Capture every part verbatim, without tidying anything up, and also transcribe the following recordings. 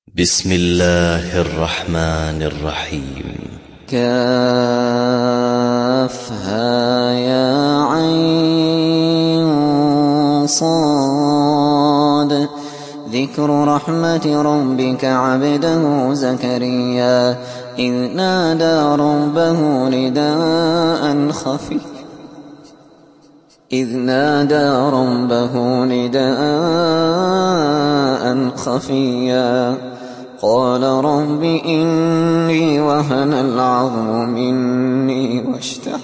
بسم الله الرحمن الرحيم. كافها يا عين صاد. ذكر رحمة ربك عبده زكريا إذ نادى ربه نداء خفيا إذ نادى ربه نداء خفيا قال رب إني وهن العظم مني واشتعل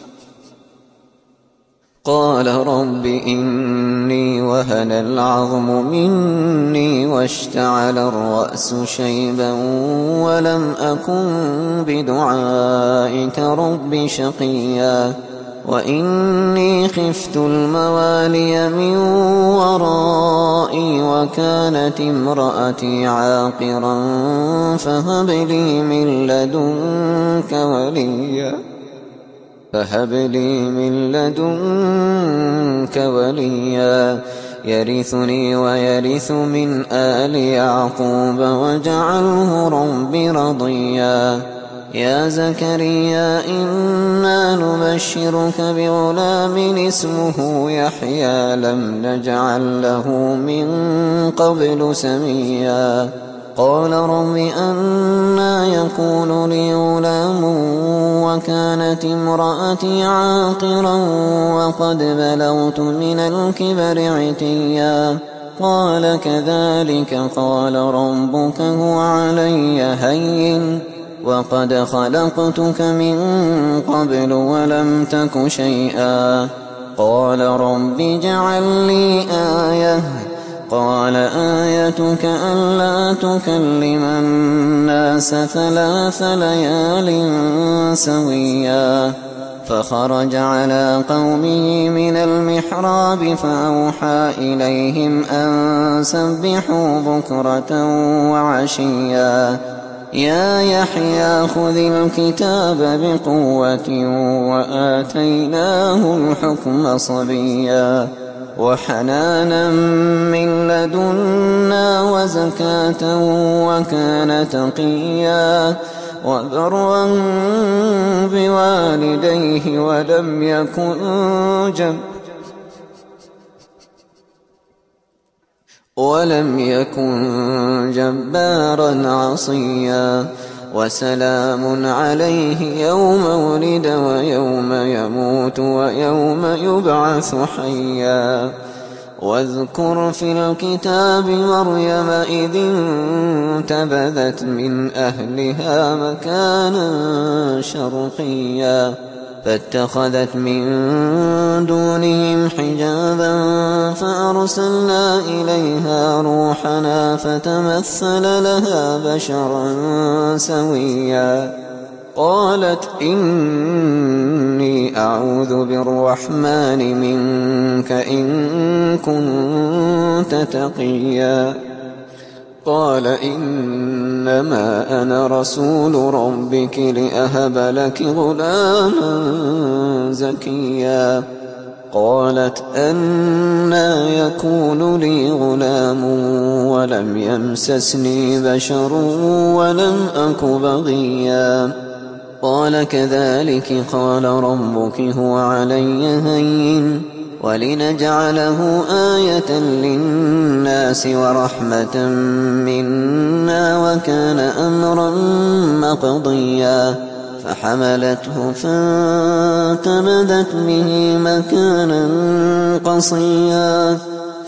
قال رب إني وهن العظم مني واشتعل الرأس شيبا ولم أكن بدعائك رب شقيا وإني خفت الموالي من ورائي وكانت امرأتي عاقرا فهب لي من لدنك وليا فهب لي من لدنك وليا يرثني ويرث من آل يعقوب واجعله رب رضيا يا زكريا إنا نبشرك بغلام اسمه يحيى لم نجعل له من قبل سميا قال رب أنى يكون لي غلام وكانت امرأتي عاقرا وقد بلغت من الكبر عتيا قال كذلك قال ربك هو علي هين وقد خلقتك من قبل ولم تك شيئا قال رب اجعل لي آية قال آيتك ألا تكلم الناس ثلاث ليال سويا فخرج على قومه من المحراب فأوحى إليهم أن سبحوا بكرة وعشيا يا يحيى خذ الكتاب بقوة وآتيناه الحكم صبيا وحنانا من لدنا وزكاة وكان تقيا وبرا بوالديه ولم يكن جبارا ولم يكن جبارا عصيا وسلام عليه يوم ولد ويوم يموت ويوم يبعث حيا واذكر في الكتاب مريم إذ انتبذت من أهلها مكانا شرقيا فاتخذت من دونهم حجابا فأرسلنا إليها روحنا فتمثل لها بشرا سويا قالت إني أعوذ بالرحمن منك إن كنت تقيا قال إنما أنا رسول ربك لأهب لك غلاما زكيا قالت أنى يكون لي غلام ولم يمسسني بشر ولم أك بغيا قال كذلك قال ربك هو علي هين ولنجعله آية للناس ورحمة منا وكان أمرا مقضيا فحملته فانتبذت به مكانا قصيا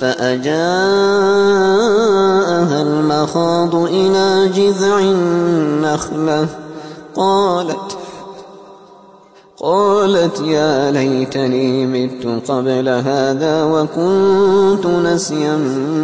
فأجاءها المخاض إلى جذع النخلة قالت قالت يا ليتني مت قبل هذا وكنت نسيا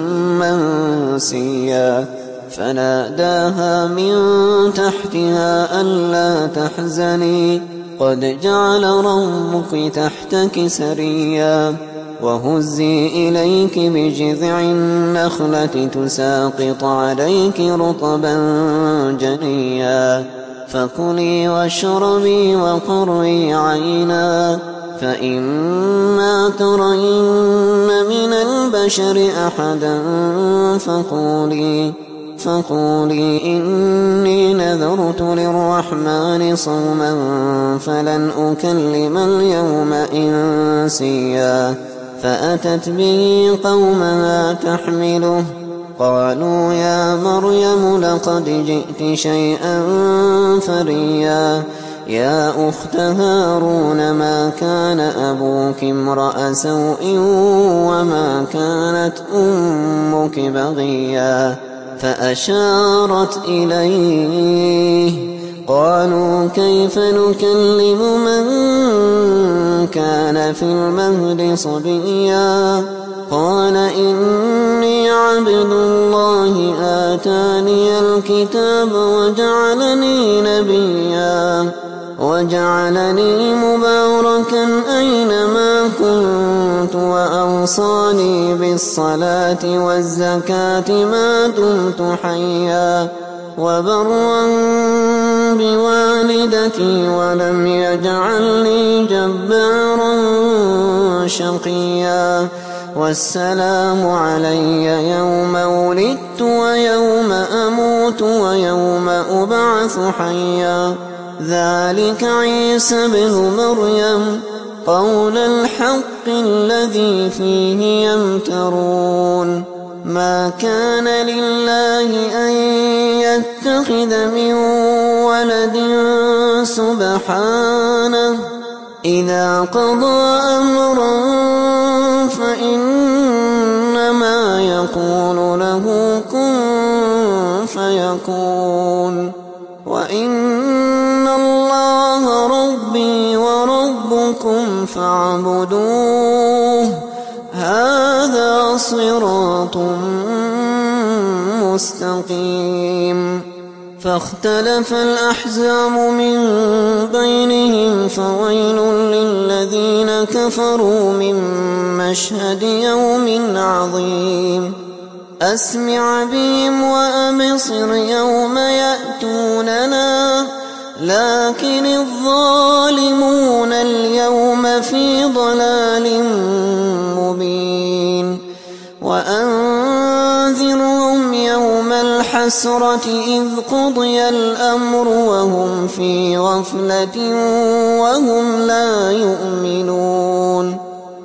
منسيا فناداها من تحتها ألا تحزني قد جعل ربك تحتك سريا وهزي إليك بجذع النخلة تساقط عليك رطبا جنيا فكلي واشربي وقري عينا فإما ترين من البشر أحدا فقولي فقولي إني نذرت للرحمن صوما فلن أكلم اليوم إنسيا فأتت به قومها تحمله قالوا يا مريم لقد جئت شيئا فريا يا أخت هارون ما كان أبوك امرأ سوء وما كانت أمك بغيا فأشارت إليه قالوا كيف نكلم من كان في المهد صبيا قال إني عبد الله آتاني الكتاب وجعلني نبيا وجعلني مباركا أينما كنت وأوصاني بالصلاة والزكاة ما دمت حيا وبرا بوالدتي ولم يجعلني جبارا شقيا والسلام علي يوم ولدت ويوم أموت ويوم أبعث حيا ذلك عيسى بن مريم قول الحق الذي فيه يمترون ما كان لله أن يتخذ من ولد سبحانه إذا قضى أمرا فإنما يقول له كن فيكون وإن الله ربي وربكم فاعبدوه هذا صراط مستقيم فاختلف الأحزاب من بينهم فويل للذين كفروا من مشهد يوم عظيم أسمع بهم وأبصر يوم يأتوننا لكن الظالمون اليوم في ضلال مبين وأنذرهم يوم الحسرة إذ قضي الأمر وهم في غفلة وهم لا يؤمنون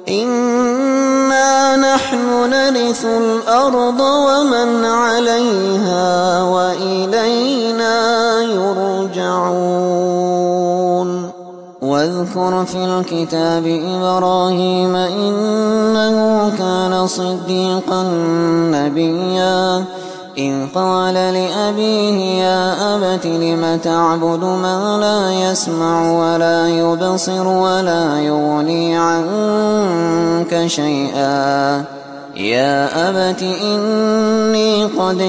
إنا نحن نرث الأرض ومن عليها وإلينا يرجعون واذكر في الكتاب إبراهيم إنه كان صديقا نبيا إذ قال لأبيه يا أبت لم تعبد ما لا يسمع ولا يبصر ولا يغني عنك شيئا يا أبت إني قد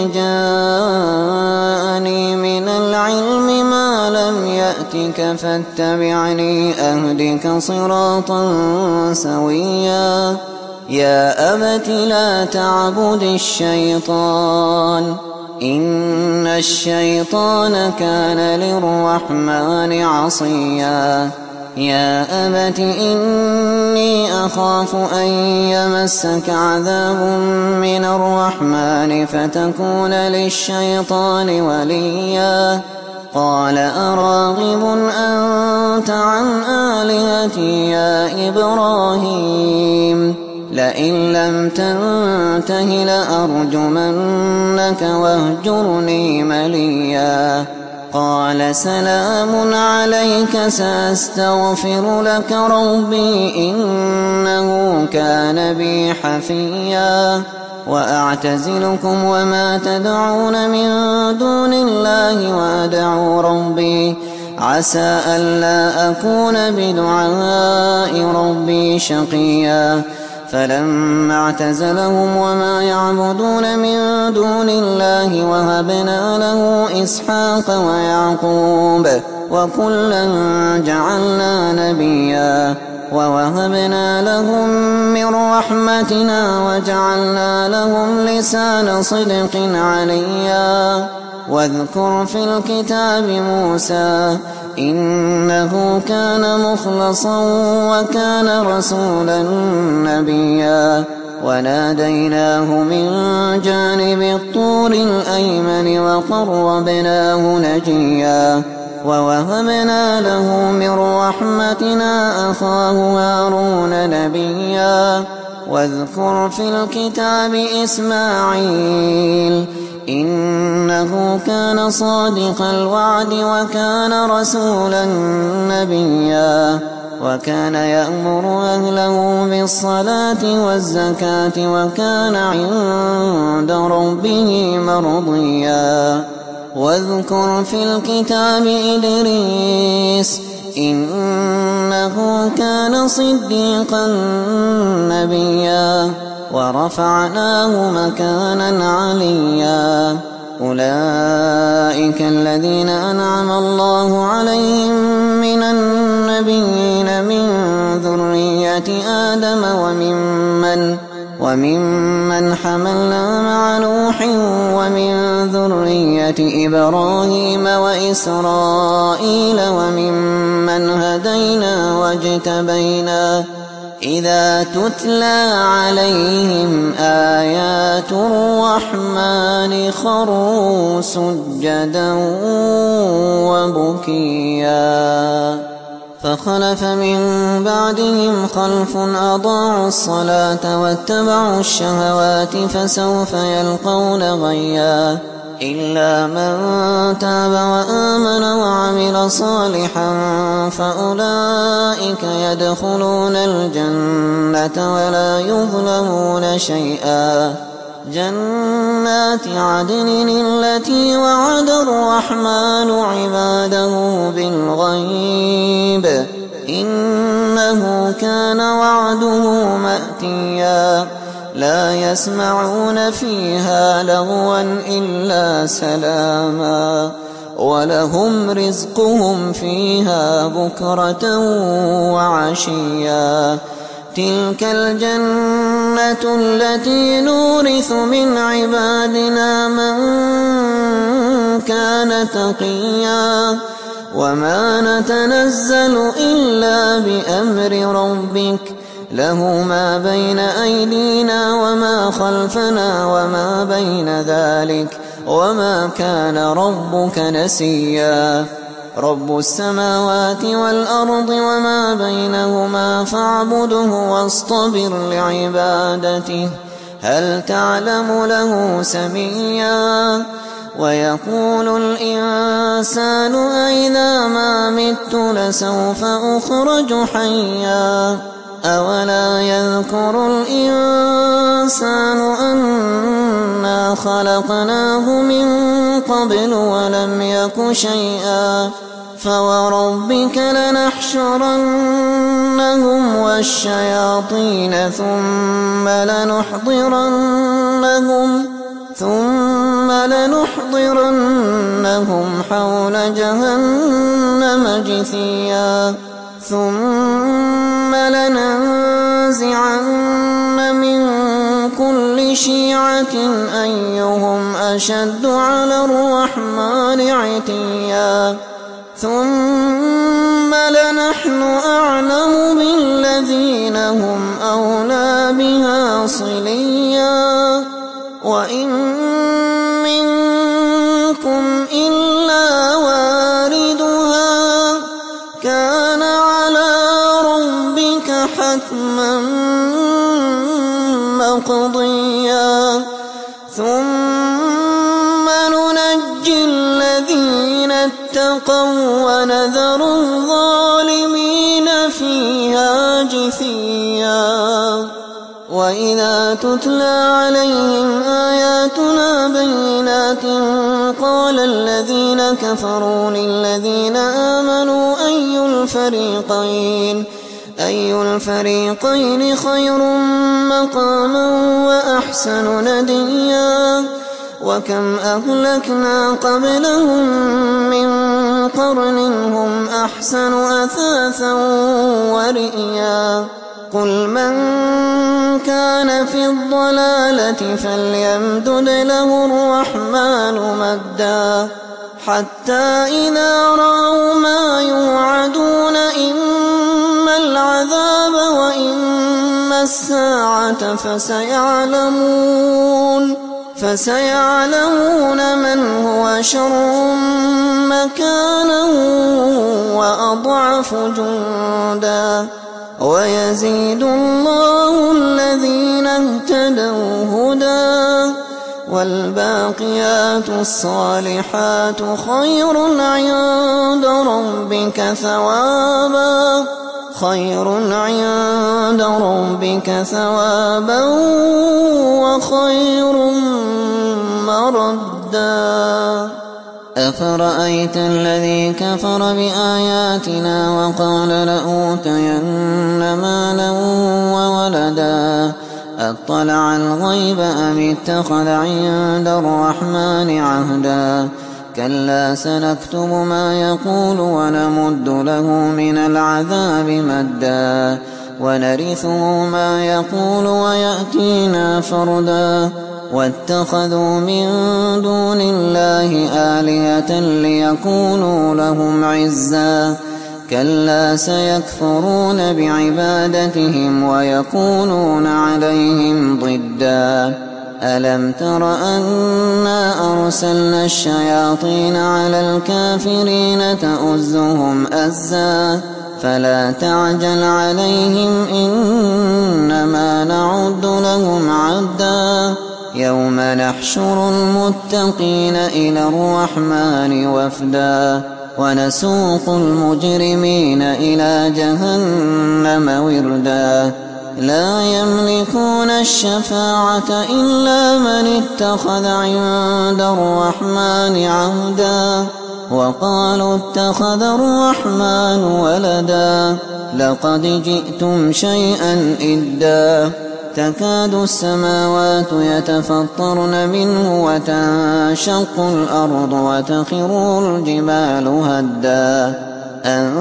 جاءني من العلم ما لم يأتك فاتبعني أهدك صراطا سويا يا أبت لا تعبد الشيطان إن الشيطان كان للرحمن عصيا يا أبت إني أخاف أن يمسك عذاب من الرحمن فتكون للشيطان وليا قال أراغب أنت عن آلهتي يا إبراهيم لئن لم تنته لأرجمنك واهجرني مليا قال سلام عليك سأستغفر لك ربي إنه كان بي حفيا وأعتزلكم وما تدعون من دون الله وأدعو ربي عسى ألا أكون بدعاء ربي شقيا فلما اعتزلهم وما يعبدون من دون الله وهبنا له إسحاق ويعقوب وكلا جعلنا نبيا ووهبنا لهم من رحمتنا وجعلنا لهم لسان صدق عليا واذكر في الكتاب موسى إنه كان مخلصا وكان رسولا نبيا وناديناه من جانب الطور الأيمن وقربناه نجيا ووهبنا له من رحمتنا أخاه هارون نبيا واذكر في الكتاب إسماعيل إنه كان صادق الوعد وكان رسولا نبيا وكان يأمر أهله بالصلاة والزكاة وكان عند ربه مرضيا واذكر في الكتاب إدريس إنه كان صديقا نبيا ورفعناه مكانا عليا أولئك الذين أنعم الله عليهم من النبيين من ذرية آدم وممن وممن حملنا مع نوح ومن ذرية إبراهيم وإسرائيل وممن هدينا واجتبينا إذا تتلى عليهم آيات الرحمن خروا سجدا وبكيا فخلف من بعدهم خلف أضاعوا الصلاة واتبعوا الشهوات فسوف يلقون غيا إلا من تاب وآمن وعمل صالحا فأولئك يدخلون الجنة ولا يظلمون شيئا جنات عدن التي وعد الرحمن عباده بالغيب إنه كان وعده مأتيا لا يسمعون فيها لغوا إلا سلاما ولهم رزقهم فيها بكرة وعشيا تلك الجنة التي نورث من عبادنا من كان تقيا وما نتنزل إلا بأمر ربك له ما بين أيدينا وما خلفنا وما بين ذلك وما كان ربك نسيا رب السماوات والأرض وما بينهما فاعبده واصطبر لعبادته هل تعلم له سميا ويقول الإنسان أئذا ما مت لسوف أخرج حيا أولا يذكر الإنسان أنا خلقناه من قبل ولم يك شيئا فوربك لنحشرنهم والشياطين ثم لنحضرنهم ثم لنحضرنهم حول جهنم جثيا ثم لننزعن من كل شيعة أيهم أشد على الرحمن عتيا ثم لنحن أعلم بالذين هم أولى بها صليا وإن منكم إلا واردها كان على ربك حتما مقضيا ثم ننجي الذين اتقوا ونذر الظالمين فيها جثيا وإذا تتلى عليهم آياتنا بينات قال الذين كفروا للذين آمنوا أي الفريقين أي الفريقين خير مقاما وأحسن نديا وكم أهلكنا قبلهم من قرن هم أحسن أثاثا ورئيا قل من كان في الضلالة فليمدد له الرحمن مدا حتى إذا رأوا ما يوعدون إما العذاب وإما الساعة فسيعلمون فسيعلمون من هو شر مكانا وأضعف جندا ويزيد الله الذين اهتدوا هدى والباقيات الصالحات خير عند ربك ثوابا خير عند ربك ثوابا وخير مردا أفرأيت الذي كفر بآياتنا وقال لأوتين مالا وولدا أطلع الغيب أم اتخذ عند الرحمن عهدا كلا سنكتب ما يقول ونمد له من العذاب مدا ونرثه ما يقول ويأتينا فردا واتخذوا من دون الله آلهة ليكونوا لهم عزا كلا سيكفرون بعبادتهم ويكونون عليهم ضدا ألم تر أنا أرسلنا الشياطين على الكافرين تؤزهم أزا فلا تعجل عليهم إنما نعد لهم عدا يوم نحشر المتقين إلى الرحمن وفدا ونسوق المجرمين إلى جهنم وردا لا يملكون الشفاعة إلا من اتخذ عند الرحمن عهدا وقالوا اتخذ الرحمن ولدا لقد جئتم شيئا إدا تكاد السماوات يتفطرن منه وتنشق الأرض وتخر الجبال هدا أن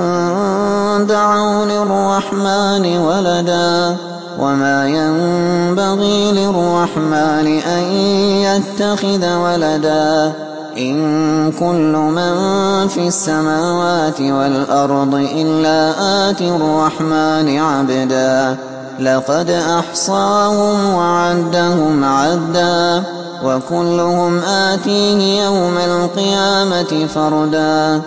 دعوا للرحمن ولدا وما ينبغي للرحمن أن يتخذ ولدا إن كل من في السماوات والأرض إلا آتي الرحمن عبدا لقد أحصاهم وعدهم عدا وكلهم آتيه يوم القيامة فردا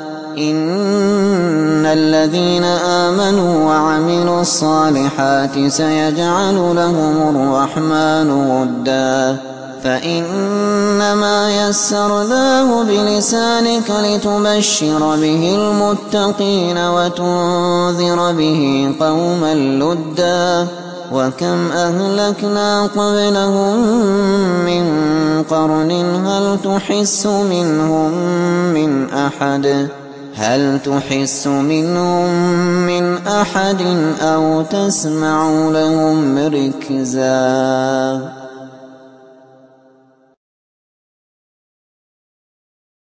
إن الذين آمنوا وعملوا الصالحات سيجعل لهم الرحمن ودا فإنما يسرناه بلسانك لتبشر به المتقين وتنذر به قوما لدا وكم أهلكنا قبلهم من قرن هل تحس منهم من أحد هل تحس منهم من أحد أو تسمع لهم ركزا